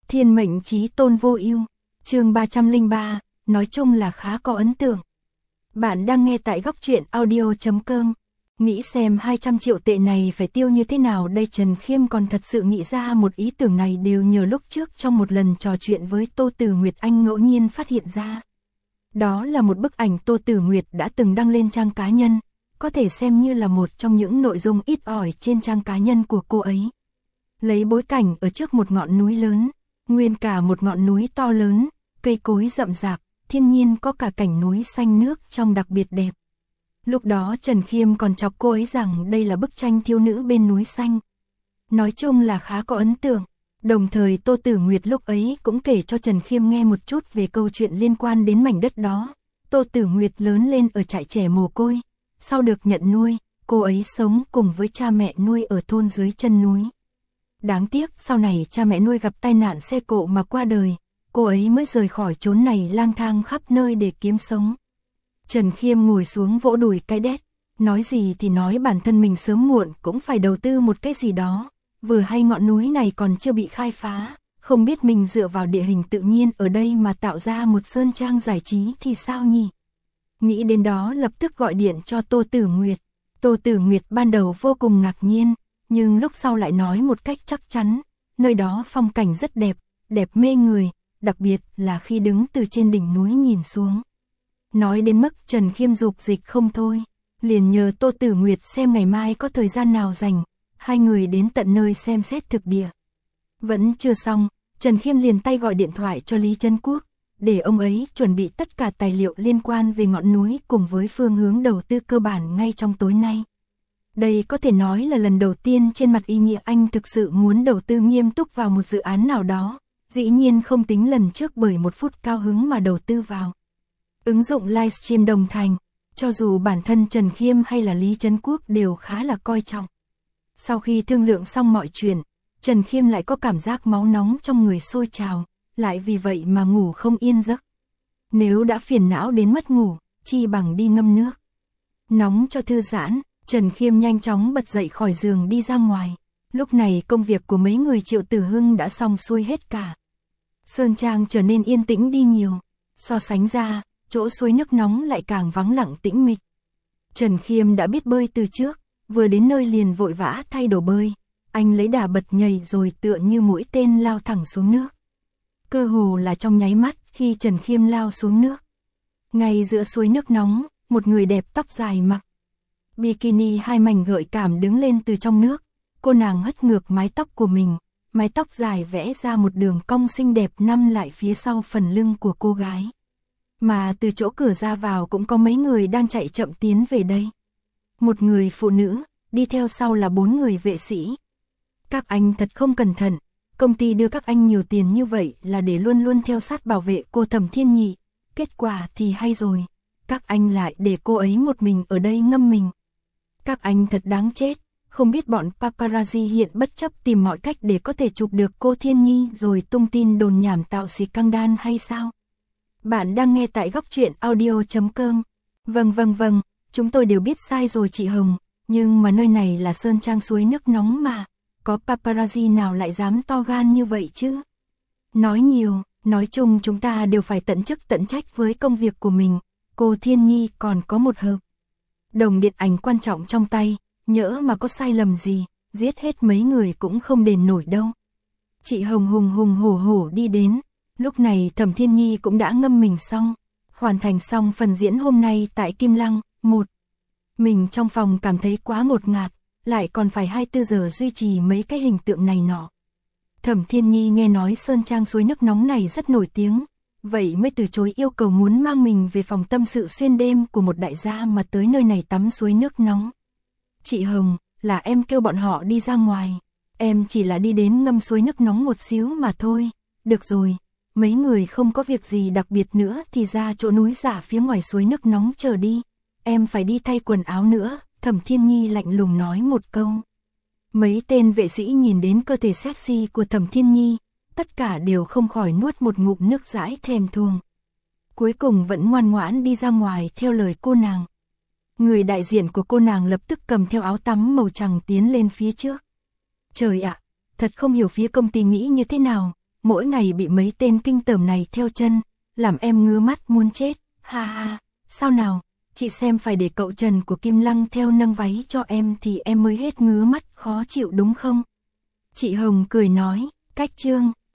Thiên mệnh chí tôn vô ưu, chương 303, nói chung là khá có ấn tượng. Bạn đang nghe tại góc truyện audio.com. Nghĩ xem 200 triệu tệ này phải tiêu như thế nào đây. Trần Khiêm còn thật sự nghĩ ra một ý tưởng này đều nhờ lúc trước trong một lần trò chuyện với Tô Tử Nguyệt anh ngẫu nhiên phát hiện ra. Đó là một bức ảnh Tô Tử Nguyệt đã từng đăng lên trang cá nhân, có thể xem như là một trong những nội dung ít ỏi trên trang cá nhân của cô ấy. Lấy bối cảnh ở trước một ngọn núi lớn, nguyên cả một ngọn núi to lớn, cây cối rậm rạp, thiên nhiên có cả cảnh núi xanh nước trong đặc biệt đẹp. Lúc đó Trần Khiêm còn chọc cô ấy rằng đây là bức tranh thiếu nữ bên núi xanh. Nói chung là khá có ấn tượng. Đồng thời Tô Tử Nguyệt lúc ấy cũng kể cho Trần Khiêm nghe một chút về câu chuyện liên quan đến mảnh đất đó. Tô Tử Nguyệt lớn lên ở trại trẻ mồ côi, sau được nhận nuôi, cô ấy sống cùng với cha mẹ nuôi ở thôn dưới chân núi. Đáng tiếc sau này cha mẹ nuôi gặp tai nạn xe cộ mà qua đời, cô ấy mới rời khỏi chốn này lang thang khắp nơi để kiếm sống. Trần Khiêm ngồi xuống vỗ đùi cái đét, nói gì thì nói bản thân mình sớm muộn cũng phải đầu tư một cái gì đó, vừa hay ngọn núi này còn chưa bị khai phá, không biết mình dựa vào địa hình tự nhiên ở đây mà tạo ra một sơn trang giải trí thì sao nhỉ? Nghĩ đến đó lập tức gọi điện cho Tô Tử Nguyệt. Tô Tử Nguyệt ban đầu vô cùng ngạc nhiên, nhưng lúc sau lại nói một cách chắc chắn, nơi đó phong cảnh rất đẹp, đẹp mê người, đặc biệt là khi đứng từ trên đỉnh núi nhìn xuống. Nói đến mức Trần Khiêm dục dịch không thôi, liền nhờ Tô Tử Nguyệt xem ngày mai có thời gian nào rảnh, hai người đến tận nơi xem xét thực địa. Vẫn chưa xong, Trần Khiêm liền tay gọi điện thoại cho Lý Trấn Quốc, để ông ấy chuẩn bị tất cả tài liệu liên quan về ngọn núi cùng với phương hướng đầu tư cơ bản ngay trong tối nay. Đây có thể nói là lần đầu tiên trên mặt ý nghĩa anh thực sự muốn đầu tư nghiêm túc vào một dự án nào đó, dĩ nhiên không tính lần trước bởi một phút cao hứng mà đầu tư vào. Ứng dụng livestream đồng thành, cho dù bản thân Trần Khiêm hay là Lý Trấn Quốc đều khá là coi trọng. Sau khi thương lượng xong mọi chuyện, Trần Khiêm lại có cảm giác máu nóng trong người sôi trào, lại vì vậy mà ngủ không yên giấc. Nếu đã phiền não đến mất ngủ, chi bằng đi ngâm nước nóng cho thư giãn. Trần Khiêm nhanh chóng bật dậy khỏi giường đi ra ngoài. Lúc này công việc của mấy người Triệu Tử Hưng đã xong xuôi hết cả. Sơn trang trở nên yên tĩnh đi nhiều. So sánh ra, chỗ suối nước nóng lại càng vắng lặng tĩnh mịch. Trần Khiêm đã biết bơi từ trước, vừa đến nơi liền vội vã thay đồ bơi. Anh lấy đà bật nhảy rồi tựa như mũi tên lao thẳng xuống nước. Cơ hồ là trong nháy mắt khi Trần Khiêm lao xuống nước. Ngay giữa suối nước nóng, một người đẹp tóc dài mặc bikini hai mảnh gợi cảm đứng lên từ trong nước. Cô nàng hất ngược mái tóc của mình, mái tóc dài vẽ ra một đường cong xinh đẹp nằm lại phía sau phần lưng của cô gái. Mà từ chỗ cửa ra vào cũng có mấy người đang chạy chậm tiến về đây. Một người phụ nữ, đi theo sau là 4 người vệ sĩ. Các anh thật không cẩn thận, công ty đưa các anh nhiều tiền như vậy là để luôn luôn theo sát bảo vệ cô Thẩm Thiên Nhị. Kết quả thì hay rồi, các anh lại để cô ấy một mình ở đây ngâm mình. Các anh thật đáng chết, không biết bọn paparazzi hiện bất chấp tìm mọi cách để có thể chụp được cô Thiên Nhi rồi tung tin đồn nhảm tạo xì căng đan hay sao? Bạn đang nghe tại góc truyện audio.com. Vâng, chúng tôi đều biết sai rồi chị Hồng, nhưng mà nơi này là sơn trang suối nước nóng mà, có paparazzi nào lại dám to gan như vậy chứ? Nói nhiều, nói chung chúng ta đều phải tận chức tận trách với công việc của mình, cô Thiên Nhi còn có một hợp đồng điện ảnh quan trọng trong tay, nhỡ mà có sai lầm gì, giết hết mấy người cũng không đền nổi đâu. Chị Hồng hùng hổ đi đến, lúc này Thẩm Thiên Nhi cũng đã ngâm mình xong, hoàn thành xong phần diễn hôm nay tại Kim Lăng. Mình trong phòng cảm thấy quá ngột ngạt, lại còn phải 24 giờ duy trì mấy cái hình tượng này nọ. Thẩm Thiên Nhi nghe nói sơn trang suối nước nóng này rất nổi tiếng, vậy mới từ chối yêu cầu muốn mang mình về phòng tâm sự xuyên đêm của một đại gia mà tới nơi này tắm suối nước nóng. Chị Hồng, là em kêu bọn họ đi ra ngoài, em chỉ là đi đến ngâm suối nước nóng một xíu mà thôi. Được rồi, mấy người không có việc gì đặc biệt nữa thì ra chỗ núi giả phía ngoài suối nước nóng chờ đi, em phải đi thay quần áo nữa, Thẩm Thiên Nhi lạnh lùng nói một câu. Mấy tên vệ sĩ nhìn đến cơ thể sexy của Thẩm Thiên Nhi, tất cả đều không khỏi nuốt một ngụm nước dãi thèm thuồng. Cuối cùng vẫn ngoan ngoãn đi ra ngoài theo lời cô nàng. Người đại diện của cô nàng lập tức cầm theo áo tắm màu trắng tiến lên phía trước. Trời ạ, thật không hiểu phía công ty nghĩ như thế nào, mỗi ngày bị mấy tên kinh tởm này theo chân, làm em ngứa mắt muốn chết, ha ha, sao nào, chị xem phải để cậu Trần của Kim Lăng theo nâng váy cho em thì em mới hết ngứa mắt khó chịu đúng không? Chị Hồng cười nói, cách trương.